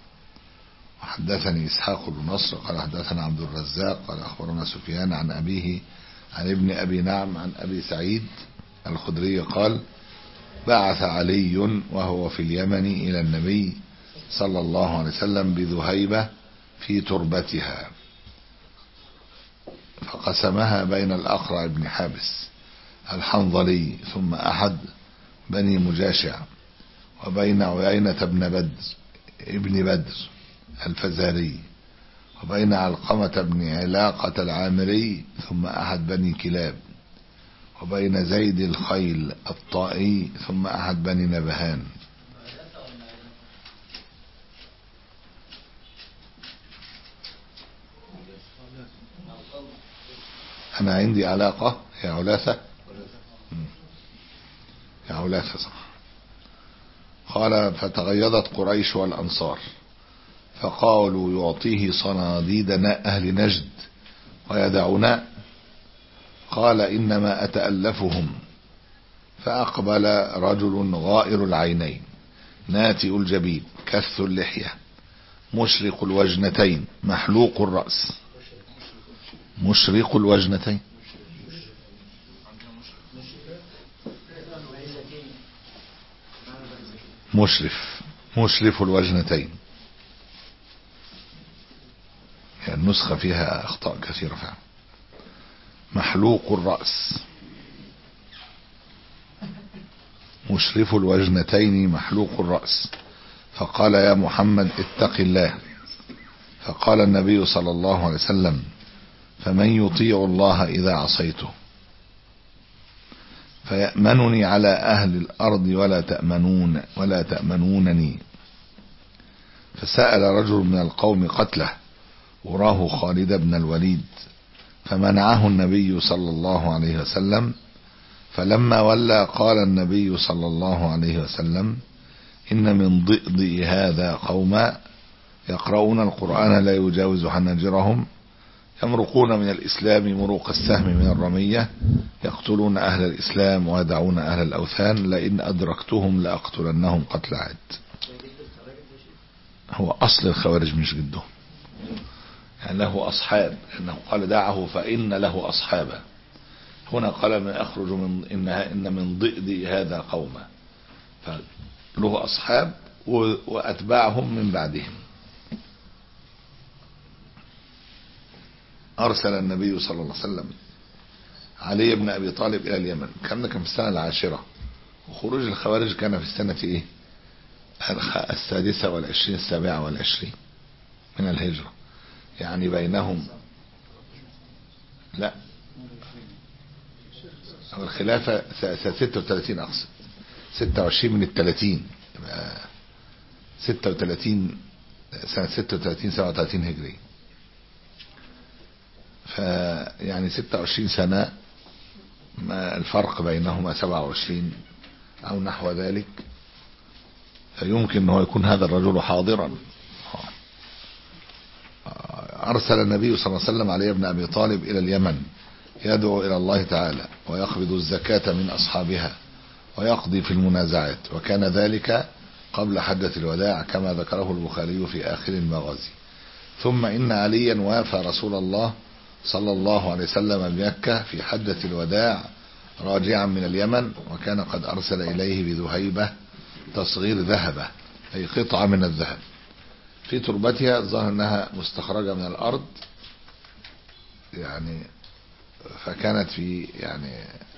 وحدثني إسحاق بن نصر قال حدثنا عبد الرزاق قال أخبرنا سفيان عن أبيه عن ابن أبي نعم عن أبي سعيد الخدري قال بعث علي وهو في اليمن إلى النبي صلى الله عليه وسلم بذهيبة في تربتها، فقسمها بين الأقرع بن حابس الحنظلي ثم أحد بني مجاشع، وبين عيينة بن بدر ابن بدر الفزاري، وبين علقمة بن علاقة العامري ثم أحد بني كلاب، وبين زيد الخيل الطائي ثم أحد بني نبهان. أنا عندي علاقة يا علاثة يا علاثة صح. قال فتغيظت قريش والأنصار فقالوا يعطيه صناديد أهل نجد ويدعنا. قال إنما أتألفهم. فأقبل رجل غائر العينين ناتئ الجبين كث اللحية مشرق الوجنتين محلوق الرأس. مشرق الوجنتين مشرف مشرف الوجنتين، يعني النسخة فيها أخطاء كثيرة فعلا. محلوق الرأس مشرف الوجنتين محلوق الرأس. فقال يا محمد اتق الله. فقال النبي صلى الله عليه وسلم فمن يطيع الله إذا عصيته فيأمنني على أهل الأرض ولا تأمنون ولا تأمنونني. فسأل رجل من القوم قتله وراه خالد بن الوليد فمنعه النبي صلى الله عليه وسلم. فلما ولى قال النبي صلى الله عليه وسلم إن من ضئضئ هذا قوما يقرؤون القرآن لا يجاوز حناجرهم يمرقون من الإسلام مروق السهم من الرمية يقتلون أهل الإسلام ويدعون أهل الأوثان لئن أدركتهم لأقتلنهم قتل عاد. هو أصل الخوارج مش جدهم، يعني له أصحاب، لأنه قال دعه فإن له أصحابا. هنا قال من أخرج من إنها إن من ضئضئ هذا قوما، فله أصحاب وأتباعهم من بعدهم. أرسل النبي صلى الله عليه وسلم علي بن أبي طالب إلى اليمن. كان كان في السنة العاشرة، وخروج الخوارج كان في السنة إيه السادسة والعشرين السابعة والعشرين من الهجرة، يعني بينهم لا الخلافة ستة وثلاثين أقصد ستة وعشرين من الثلاثين ستة وثلاثين سنة ستة وثلاثين سبعة وثلاثين هجري، فيعني ستة وعشرين سنة ما الفرق بينهما سبعة وعشرين أو نحو ذلك. فيمكن أنه يكون هذا الرجل حاضرا. أرسل النبي صلى الله عليه وسلم علي بن أبي طالب إلى اليمن يدعو إلى الله تعالى ويقبض الزكاة من أصحابها ويقضي في المنازعات، وكان ذلك قبل حجة الوداع كما ذكره البخاري في آخر المغازي. ثم إن عليا وافى رسول الله صلى الله عليه وسلم بمكة في حجة الوداع راجعا من اليمن، وكان قد أرسل إليه بذهيبة تصغير ذهبة أي قطعة من الذهب في تربتها، الظاهر أنها مستخرجة من الأرض يعني، فكانت في يعني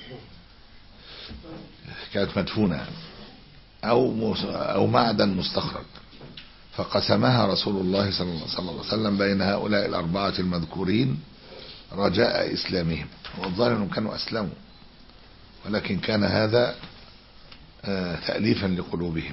كانت مدفونة أو أو معدن مستخرج. فقسمها رسول الله صلى الله عليه وسلم بين هؤلاء الأربعة المذكورين رجاء إسلامهم. والظاهر أنهم كانوا أسلموا، ولكن كان هذا تأليفا لقلوبهم،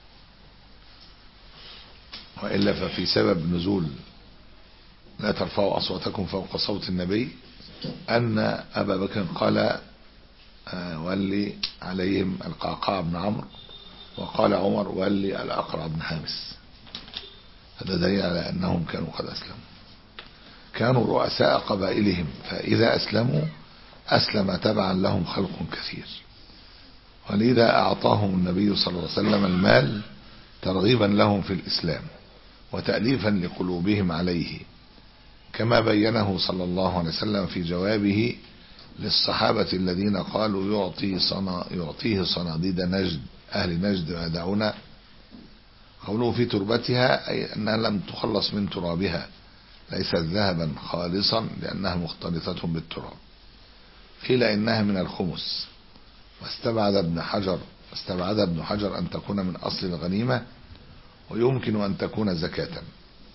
وإلا ففي سبب نزول لا ترفعوا أصواتكم فوق صوت النبي أن أبا بكر قال ولي عليهم القعقاع بن عمرو، وقال عمر ولي الأقرع بن حابس. هذا دليل على أنهم كانوا قد أسلموا، كانوا رؤساء قبائلهم، فإذا أسلموا أسلم تبعا لهم خلق كثير، ولذا أعطاهم النبي صلى الله عليه وسلم المال ترغيبا لهم في الإسلام وتأليفا لقلوبهم عليه، كما بينه صلى الله عليه وسلم في جوابه للصحابة الذين قالوا يعطي صنا يعطيه صناديد نجد أهل نجد ويدعون قوله في تربتها أي أنها لم تخلص من ترابها، ليست ذهبا خالصا لأنها مختلطة بالتراب. قيل إنها من الخمس، واستبعد ابن حجر استبعد ابن حجر أن تكون من أصل الغنيمة، ويمكن أن تكون زكاة.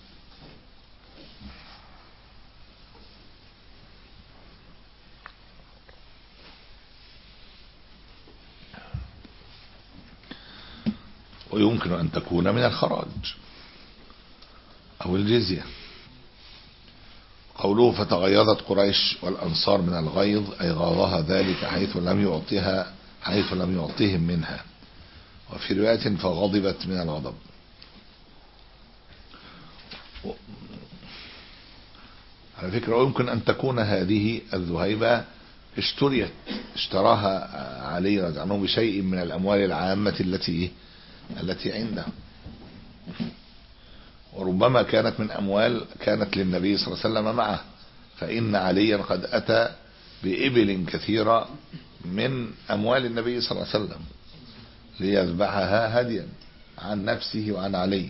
ويمكن أن تكون من الخراج أو الجزية. قوله فتغيظت قريش والأنصار من الغيظ أي غاضها ذلك حيث لم يعطيها حيث لم يعطيهم منها، وفي رواية فغضبت من الغضب. على فكرة يمكن أن تكون هذه الذهيبة اشتريت اشتراها علي رضي الله عنه بشيء من الأموال العامة التي التي عنده، وربما كانت من أموال كانت للنبي صلى الله عليه وسلم معه، فإن عليا قد أتى بإبل كثيرة من أموال النبي صلى الله عليه وسلم ليذبحها هديا عن نفسه وعن علي.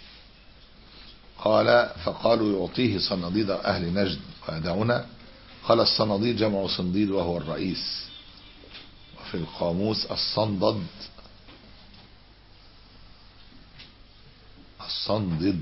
قال فقالوا يعطيه صناديد أهل نجد ويدعونا. قال الصناديد جمع صنديد وهو الرئيس، وفي القاموس الصندد الصندد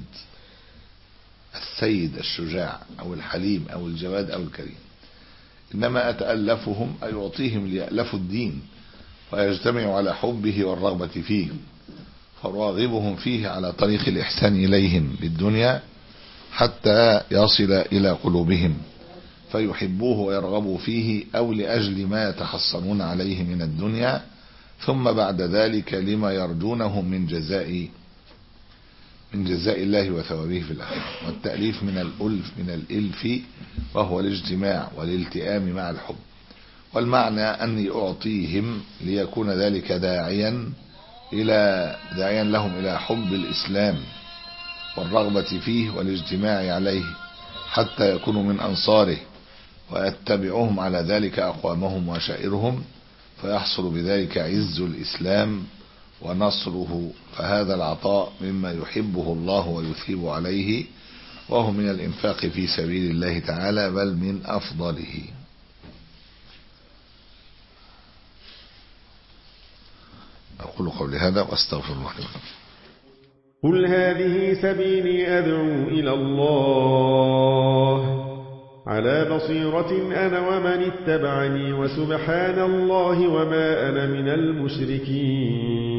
السيد الشجاع أو الحليم أو الجواد أو الكريم. إنما أتألفهم أي يعطيهم ليألفوا الدين ويجتمعوا على حبه والرغبة فيه، فراغبهم فيه على طريق الإحسان إليهم بالدنيا حتى يصل إلى قلوبهم فيحبوه ويرغبوا فيه، أو لأجل ما يتحصنون عليه من الدنيا، ثم بعد ذلك لما يرجونه من جزاء من جزاء الله وثوابه في الآخرة. والتأليف من الألف من الإلف وهو الاجتماع والالتئام مع الحب. والمعنى أني أعطيهم ليكون ذلك داعيا إلى داعيا لهم إلى حب الإسلام والرغبة فيه والاجتماع عليه حتى يكونوا من أنصاره، ويتبعهم على ذلك أقوامهم وشائرهم، فيحصل بذلك عز الإسلام ونصره. فهذا العطاء مما يحبه الله ويثيب عليه، وهو من الإنفاق في سبيل الله تعالى، بل من أفضله. أقول قولي هذا وأستغفر الله لي ولكم. قل هذه سبيلي أدعو إلى الله على بصيرة أنا ومن اتبعني، وسبحان الله وما أنا من المشركين.